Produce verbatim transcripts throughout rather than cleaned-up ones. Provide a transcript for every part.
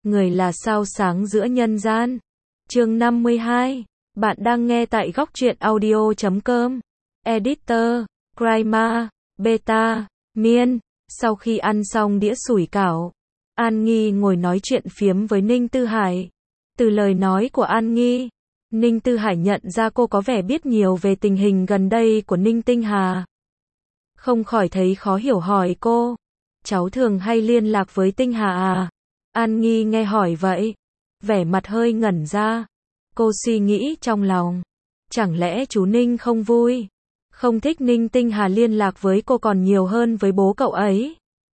người là sao sáng giữa nhân gian. Chương năm mươi hai. Bạn đang nghe tại góc truyện audio chấm com. Editor, Cryma, Beta, Miên. Sau khi ăn xong đĩa sủi cảo, An Nghi ngồi nói chuyện phiếm với Ninh Tư Hải. Từ lời nói của An Nghi, Ninh Tư Hải nhận ra cô có vẻ biết nhiều về tình hình gần đây của Ninh Tinh Hà. Không khỏi thấy khó hiểu, hỏi cô, cháu thường hay liên lạc với Tinh Hà à? An Nghi nghe hỏi vậy, vẻ mặt hơi ngẩn ra. Cô suy nghĩ trong lòng, chẳng lẽ chú Ninh không vui, không thích Ninh Tinh Hà liên lạc với cô còn nhiều hơn với bố cậu ấy?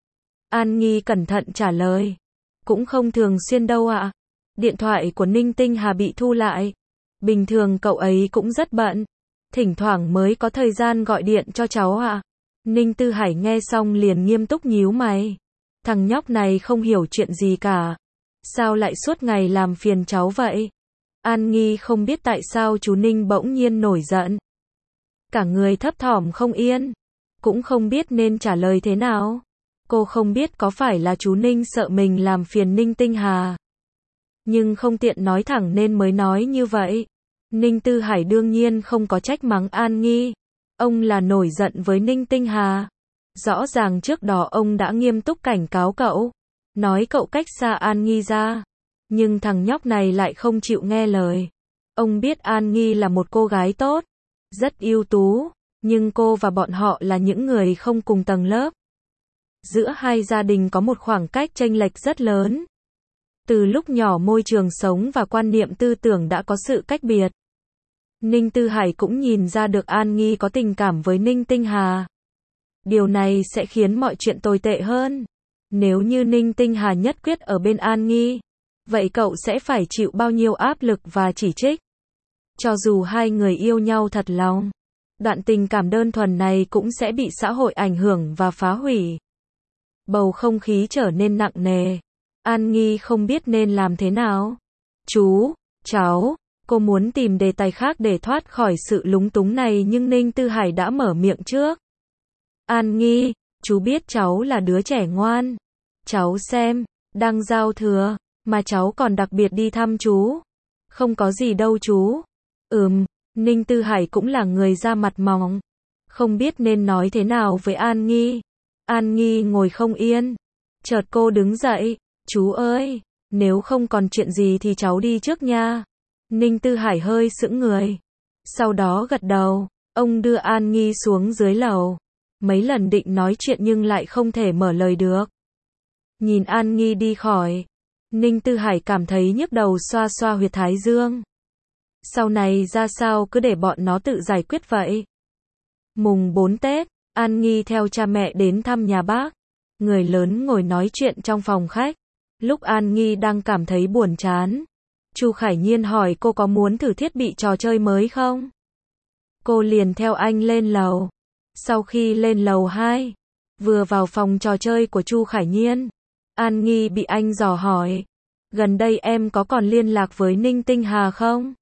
An Nghi cẩn thận trả lời, cũng không thường xuyên đâu ạ. Điện thoại của Ninh Tinh Hà bị thu lại. Bình thường cậu ấy cũng rất bận, thỉnh thoảng mới có thời gian gọi điện cho cháu ạ. Ninh Tư Hải nghe xong liền nghiêm túc nhíu mày. Thằng nhóc này không hiểu chuyện gì cả. Sao lại suốt ngày làm phiền cháu vậy? An Nghi không biết tại sao chú Ninh bỗng nhiên nổi giận. Cả người thấp thỏm không yên, cũng không biết nên trả lời thế nào. Cô không biết có phải là chú Ninh sợ mình làm phiền Ninh Tinh Hà, nhưng không tiện nói thẳng nên mới nói như vậy. Ninh Tư Hải đương nhiên không có trách mắng An Nghi. Ông là nổi giận với Ninh Tinh Hà. Rõ ràng trước đó ông đã nghiêm túc cảnh cáo cậu, nói cậu cách xa An Nghi ra. Nhưng thằng nhóc này lại không chịu nghe lời. Ông biết An Nghi là một cô gái tốt, rất ưu tú, nhưng cô và bọn họ là những người không cùng tầng lớp. Giữa hai gia đình có một khoảng cách chênh lệch rất lớn. Từ lúc nhỏ môi trường sống và quan niệm tư tưởng đã có sự cách biệt. Ninh Tư Hải cũng nhìn ra được An Nghi có tình cảm với Ninh Tinh Hà. Điều này sẽ khiến mọi chuyện tồi tệ hơn. Nếu như Ninh Tinh Hà nhất quyết ở bên An Nghi, vậy cậu sẽ phải chịu bao nhiêu áp lực và chỉ trích. Cho dù hai người yêu nhau thật lòng, đoạn tình cảm đơn thuần này cũng sẽ bị xã hội ảnh hưởng và phá hủy. Bầu không khí trở nên nặng nề. An Nghi không biết nên làm thế nào. Chú, cháu, cô muốn tìm đề tài khác để thoát khỏi sự lúng túng này nhưng Ninh Tư Hải đã mở miệng trước. An Nghi, chú biết cháu là đứa trẻ ngoan. Cháu xem, đang giao thừa, mà cháu còn đặc biệt đi thăm chú. Không có gì đâu chú. Ừm, Ninh Tư Hải cũng là người da mặt mỏng, không biết nên nói thế nào với An Nghi. An Nghi ngồi không yên. Chợt cô đứng dậy. Chú ơi, nếu không còn chuyện gì thì cháu đi trước nha. Ninh Tư Hải hơi sững người, sau đó gật đầu. Ông đưa An Nghi xuống dưới lầu. Mấy lần định nói chuyện nhưng lại không thể mở lời được. Nhìn An Nghi đi khỏi, Ninh Tư Hải cảm thấy nhức đầu, xoa xoa huyệt thái dương. Sau này ra sao cứ để bọn nó tự giải quyết vậy. Mùng bốn Tết, An Nghi theo cha mẹ đến thăm nhà bác. Người lớn ngồi nói chuyện trong phòng khách. Lúc An Nghi đang cảm thấy buồn chán, Chu Khải Nhiên hỏi cô có muốn thử thiết bị trò chơi mới không? Cô liền theo anh lên lầu. Sau khi lên lầu hai, vừa vào phòng trò chơi của Chu Khải Nhiên, An Nghi bị anh dò hỏi, gần đây em có còn liên lạc với Ninh Tinh Hà không?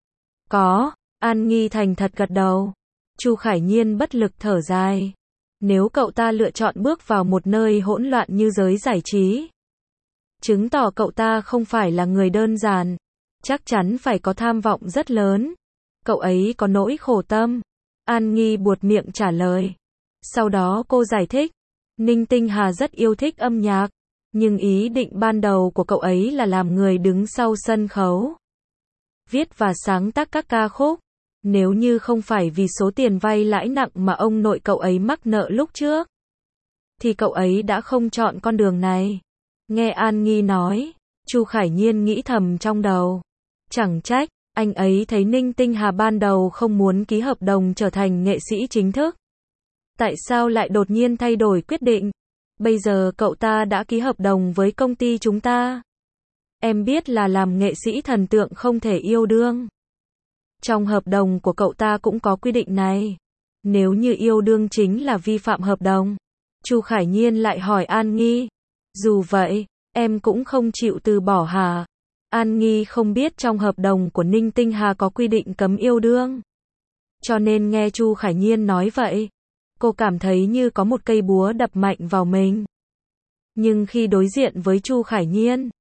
Có, An Nghi thành thật gật đầu. Chu Khải Nhiên bất lực thở dài. Nếu cậu ta lựa chọn bước vào một nơi hỗn loạn như giới giải trí, chứng tỏ cậu ta không phải là người đơn giản, chắc chắn phải có tham vọng rất lớn. Cậu ấy có nỗi khổ tâm. An Nghi buột miệng trả lời. Sau đó cô giải thích, Ninh Tinh Hà rất yêu thích âm nhạc, nhưng ý định ban đầu của cậu ấy là làm người đứng sau sân khấu, viết và sáng tác các ca khúc. Nếu như không phải vì số tiền vay lãi nặng mà ông nội cậu ấy mắc nợ lúc trước, thì cậu ấy đã không chọn con đường này. Nghe An Nghi nói, Chu Khải Nhiên nghĩ thầm trong đầu, chẳng trách anh ấy thấy Ninh Tinh Hà ban đầu không muốn ký hợp đồng trở thành nghệ sĩ chính thức. Tại sao lại đột nhiên thay đổi quyết định? Bây giờ cậu ta đã ký hợp đồng với công ty chúng ta. Em biết là làm nghệ sĩ thần tượng không thể yêu đương. Trong hợp đồng của cậu ta cũng có quy định này. Nếu như yêu đương chính là vi phạm hợp đồng. Chu Khải Nhiên lại hỏi An Nghi, dù vậy, em cũng không chịu từ bỏ hả? An Nghi không biết trong hợp đồng của Ninh Tinh Hà có quy định cấm yêu đương. Cho nên nghe Chu Khải Nhiên nói vậy, cô cảm thấy như có một cây búa đập mạnh vào mình. Nhưng khi đối diện với Chu Khải Nhiên,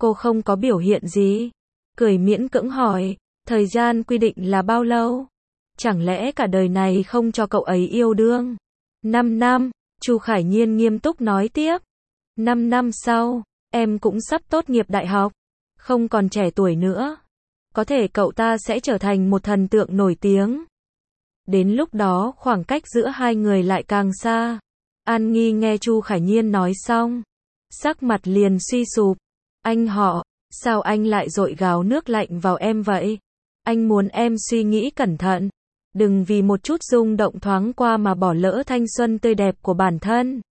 Cô không có biểu hiện gì. Cười miễn cưỡng hỏi, thời gian quy định là bao lâu? Chẳng lẽ cả đời này không cho cậu ấy yêu đương? Năm năm, Chu Khải Nhiên nghiêm túc nói tiếp. Năm năm sau, em cũng sắp tốt nghiệp đại học, không còn trẻ tuổi nữa. Có thể cậu ta sẽ trở thành một thần tượng nổi tiếng. Đến lúc đó khoảng cách giữa hai người lại càng xa. An Nghi nghe Chu Khải Nhiên nói xong, sắc mặt liền suy sụp. Anh họ, sao anh lại dội gáo nước lạnh vào em vậy? Anh muốn em suy nghĩ cẩn thận. Đừng vì một chút rung động thoáng qua mà bỏ lỡ thanh xuân tươi đẹp của bản thân.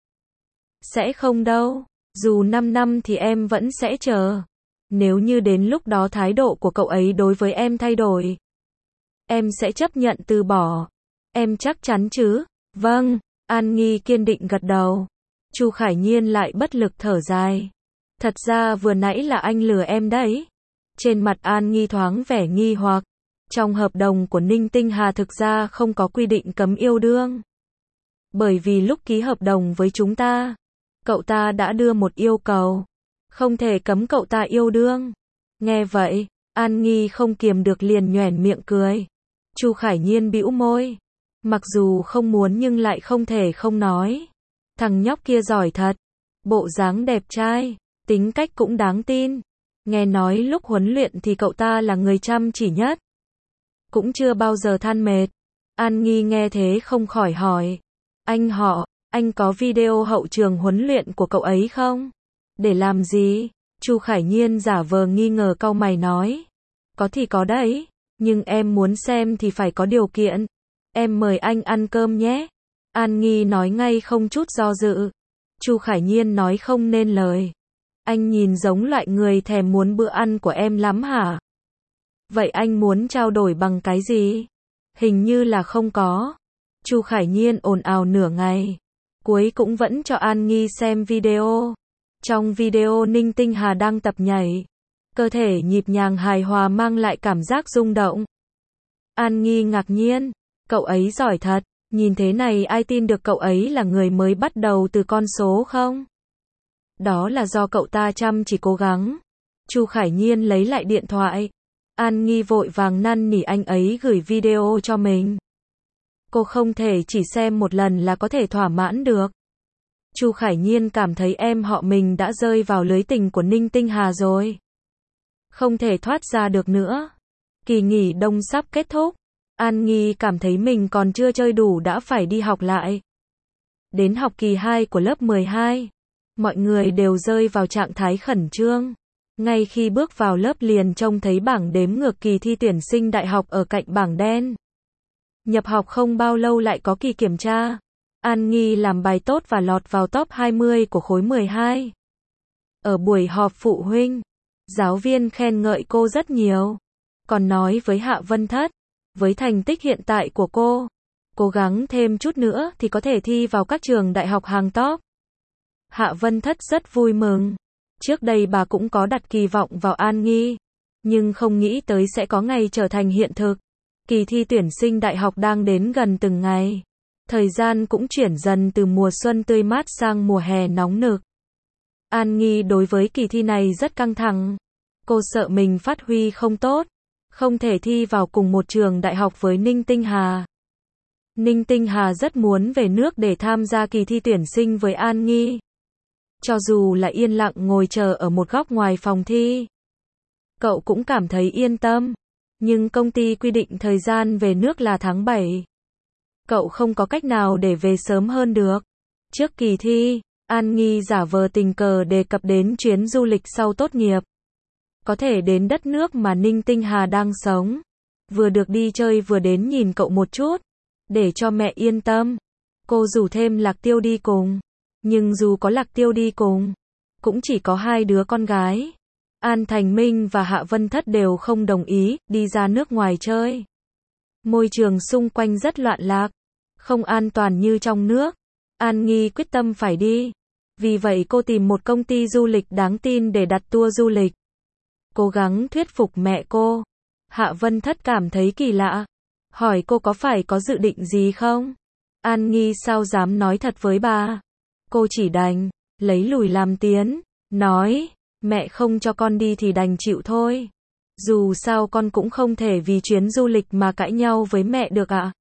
Sẽ không đâu. Dù năm năm thì em vẫn sẽ chờ. Nếu như đến lúc đó thái độ của cậu ấy đối với em thay đổi, em sẽ chấp nhận từ bỏ. Em chắc chắn chứ? Vâng, An Nghi kiên định gật đầu. Chu Khải Nhiên lại bất lực thở dài. Thật ra vừa nãy là anh lừa em đấy. Trên mặt An Nghi thoáng vẻ nghi hoặc. Trong hợp đồng của Ninh Tinh Hà thực ra không có quy định cấm yêu đương. Bởi vì lúc ký hợp đồng với chúng ta, cậu ta đã đưa một yêu cầu. Không thể cấm cậu ta yêu đương. Nghe vậy, An Nghi không kiềm được liền nhoẻn miệng cười. Chu Khải Nhiên bĩu môi. Mặc dù không muốn nhưng lại không thể không nói. Thằng nhóc kia giỏi thật. Bộ dáng đẹp trai, tính cách cũng đáng tin. Nghe nói lúc huấn luyện thì cậu ta là người chăm chỉ nhất. Cũng chưa bao giờ than mệt. An Nghi nghe thế không khỏi hỏi. Anh họ, anh có video hậu trường huấn luyện của cậu ấy không? Để làm gì? Chu Khải Nhiên giả vờ nghi ngờ cau mày nói. Có thì có đấy, nhưng em muốn xem thì phải có điều kiện. Em mời anh ăn cơm nhé. An Nghi nói ngay không chút do dự. Chu Khải Nhiên nói không nên lời. Anh nhìn giống loại người thèm muốn bữa ăn của em lắm hả? Vậy anh muốn trao đổi bằng cái gì? Hình như là không có. Chu Khải Nhiên ồn ào nửa ngày. Cuối cũng vẫn cho An Nghi xem video. Trong video Ninh Tinh Hà đang tập nhảy. Cơ thể nhịp nhàng hài hòa mang lại cảm giác rung động. An Nghi ngạc nhiên. Cậu ấy giỏi thật. Nhìn thế này ai tin được cậu ấy là người mới bắt đầu từ con số không? Đó là do cậu ta chăm chỉ cố gắng. Chu Khải Nhiên lấy lại điện thoại. An Nghi vội vàng năn nỉ anh ấy gửi video cho mình. Cô không thể chỉ xem một lần là có thể thỏa mãn được. Chu Khải Nhiên cảm thấy em họ mình đã rơi vào lưới tình của Ninh Tinh Hà rồi. Không thể thoát ra được nữa. Kỳ nghỉ đông sắp kết thúc. An Nghi cảm thấy mình còn chưa chơi đủ đã phải đi học lại. Đến học kỳ hai của lớp mười hai, mọi người đều rơi vào trạng thái khẩn trương. Ngay khi bước vào lớp liền trông thấy bảng đếm ngược kỳ thi tuyển sinh đại học ở cạnh bảng đen. Nhập học không bao lâu lại có kỳ kiểm tra. An Nghi làm bài tốt và lọt vào top hai mươi của khối mười hai. Ở buổi họp phụ huynh, giáo viên khen ngợi cô rất nhiều. Còn nói với Hạ Vân Thất, với thành tích hiện tại của cô, cố gắng thêm chút nữa thì có thể thi vào các trường đại học hàng top. Hạ Vân Thất rất vui mừng. Trước đây bà cũng có đặt kỳ vọng vào An Nghi, nhưng không nghĩ tới sẽ có ngày trở thành hiện thực. Kỳ thi tuyển sinh đại học đang đến gần từng ngày. Thời gian cũng chuyển dần từ mùa xuân tươi mát sang mùa hè nóng nực. An Nghi đối với kỳ thi này rất căng thẳng. Cô sợ mình phát huy không tốt, không thể thi vào cùng một trường đại học với Ninh Tinh Hà. Ninh Tinh Hà rất muốn về nước để tham gia kỳ thi tuyển sinh với An Nghi. Cho dù là yên lặng ngồi chờ ở một góc ngoài phòng thi, cậu cũng cảm thấy yên tâm. Nhưng công ty quy định thời gian về nước là tháng bảy. Cậu không có cách nào để về sớm hơn được. Trước kỳ thi, An Nghi giả vờ tình cờ đề cập đến chuyến du lịch sau tốt nghiệp. Có thể đến đất nước mà Ninh Tinh Hà đang sống. Vừa được đi chơi vừa đến nhìn cậu một chút. Để cho mẹ yên tâm. Cô rủ thêm Lạc Tiêu đi cùng. Nhưng dù có Lạc Tiêu đi cùng, cũng chỉ có hai đứa con gái. An Thành Minh và Hạ Vân Thất đều không đồng ý đi ra nước ngoài chơi. Môi trường xung quanh rất loạn lạc, không an toàn như trong nước. An Nghi quyết tâm phải đi. Vì vậy cô tìm một công ty du lịch đáng tin để đặt tour du lịch. Cố gắng thuyết phục mẹ cô. Hạ Vân Thất cảm thấy kỳ lạ. Hỏi cô có phải có dự định gì không? An Nghi sao dám nói thật với bà. Cô chỉ đành lấy lùi làm tiến. Nói, Mẹ không cho con đi thì đành chịu thôi. Dù sao con cũng không thể vì chuyến du lịch mà cãi nhau với mẹ được ạ.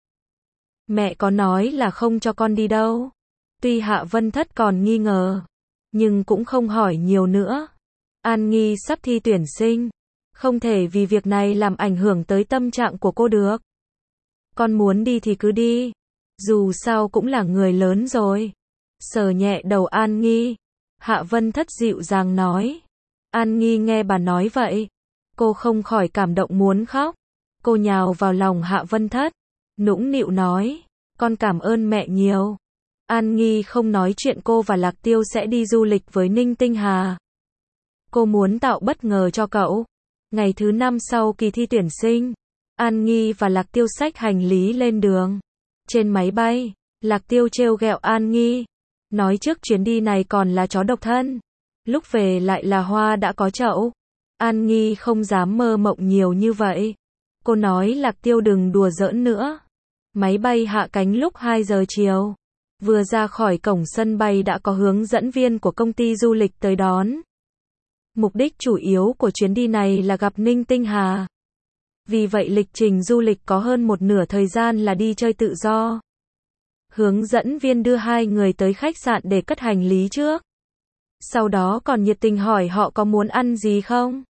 Mẹ có nói là không cho con đi đâu. Tuy Hạ Vân Thất còn nghi ngờ, nhưng cũng không hỏi nhiều nữa. An Nghi sắp thi tuyển sinh, không thể vì việc này làm ảnh hưởng tới tâm trạng của cô được. Con muốn đi thì cứ đi, dù sao cũng là người lớn rồi. Sờ nhẹ đầu An Nghi, Hạ Vân Thất dịu dàng nói. An Nghi nghe bà nói vậy, cô không khỏi cảm động muốn khóc. Cô nhào vào lòng Hạ Vân Thất, nũng nịu nói, con cảm ơn mẹ nhiều. An Nghi không nói chuyện cô và Lạc Tiêu sẽ đi du lịch với Ninh Tinh Hà. Cô muốn tạo bất ngờ cho cậu. Ngày thứ năm sau kỳ thi tuyển sinh, An Nghi và Lạc Tiêu xách hành lý lên đường. Trên máy bay, Lạc Tiêu trêu ghẹo An Nghi, nói trước chuyến đi này còn là chó độc thân, lúc về lại là hoa đã có chậu. An Nghi không dám mơ mộng nhiều như vậy. Cô nói Lạc Tiêu đừng đùa giỡn nữa. Máy bay hạ cánh lúc hai giờ chiều. Vừa ra khỏi cổng sân bay đã có hướng dẫn viên của công ty du lịch tới đón. Mục đích chủ yếu của chuyến đi này là gặp Ninh Tinh Hà. Vì vậy lịch trình du lịch có hơn một nửa thời gian là đi chơi tự do. Hướng dẫn viên đưa hai người tới khách sạn để cất hành lý trước. Sau đó còn nhiệt tình hỏi họ có muốn ăn gì không.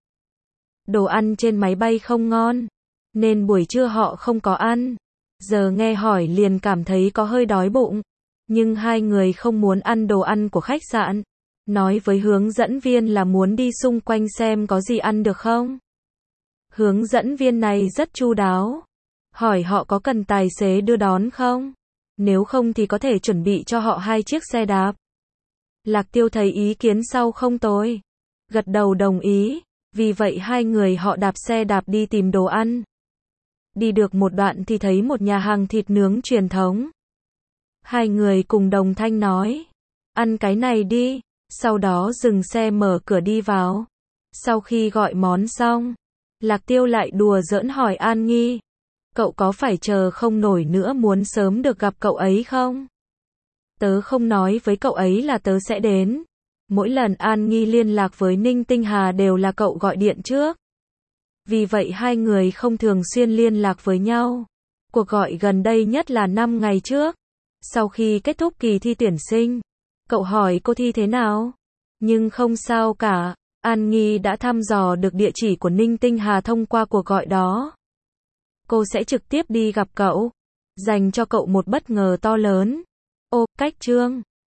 Đồ ăn trên máy bay không ngon, nên buổi trưa họ không có ăn. Giờ nghe hỏi liền cảm thấy có hơi đói bụng. Nhưng hai người không muốn ăn đồ ăn của khách sạn. Nói với hướng dẫn viên là muốn đi xung quanh xem có gì ăn được không. Hướng dẫn viên này rất chu đáo. Hỏi họ có cần tài xế đưa đón không? Nếu không thì có thể chuẩn bị cho họ hai chiếc xe đạp. Lạc Tiêu thấy ý kiến sau không tồi. Gật đầu đồng ý. Vì vậy hai người họ đạp xe đạp đi tìm đồ ăn. Đi được một đoạn thì thấy một nhà hàng thịt nướng truyền thống. Hai người cùng đồng thanh nói, ăn cái này đi. Sau đó dừng xe mở cửa đi vào. Sau khi gọi món xong, Lạc Tiêu lại đùa giỡn hỏi An Nghi, cậu có phải chờ không nổi nữa muốn sớm được gặp cậu ấy không? Tớ không nói với cậu ấy là tớ sẽ đến. Mỗi lần An Nghi liên lạc với Ninh Tinh Hà đều là cậu gọi điện trước. Vì vậy hai người không thường xuyên liên lạc với nhau. Cuộc gọi gần đây nhất là năm ngày trước. Sau khi kết thúc kỳ thi tuyển sinh, cậu hỏi cô thi thế nào? Nhưng không sao cả. An Nghi đã thăm dò được địa chỉ của Ninh Tinh Hà thông qua cuộc gọi đó. Cô sẽ trực tiếp đi gặp cậu, dành cho cậu một bất ngờ to lớn. Ô, cách chương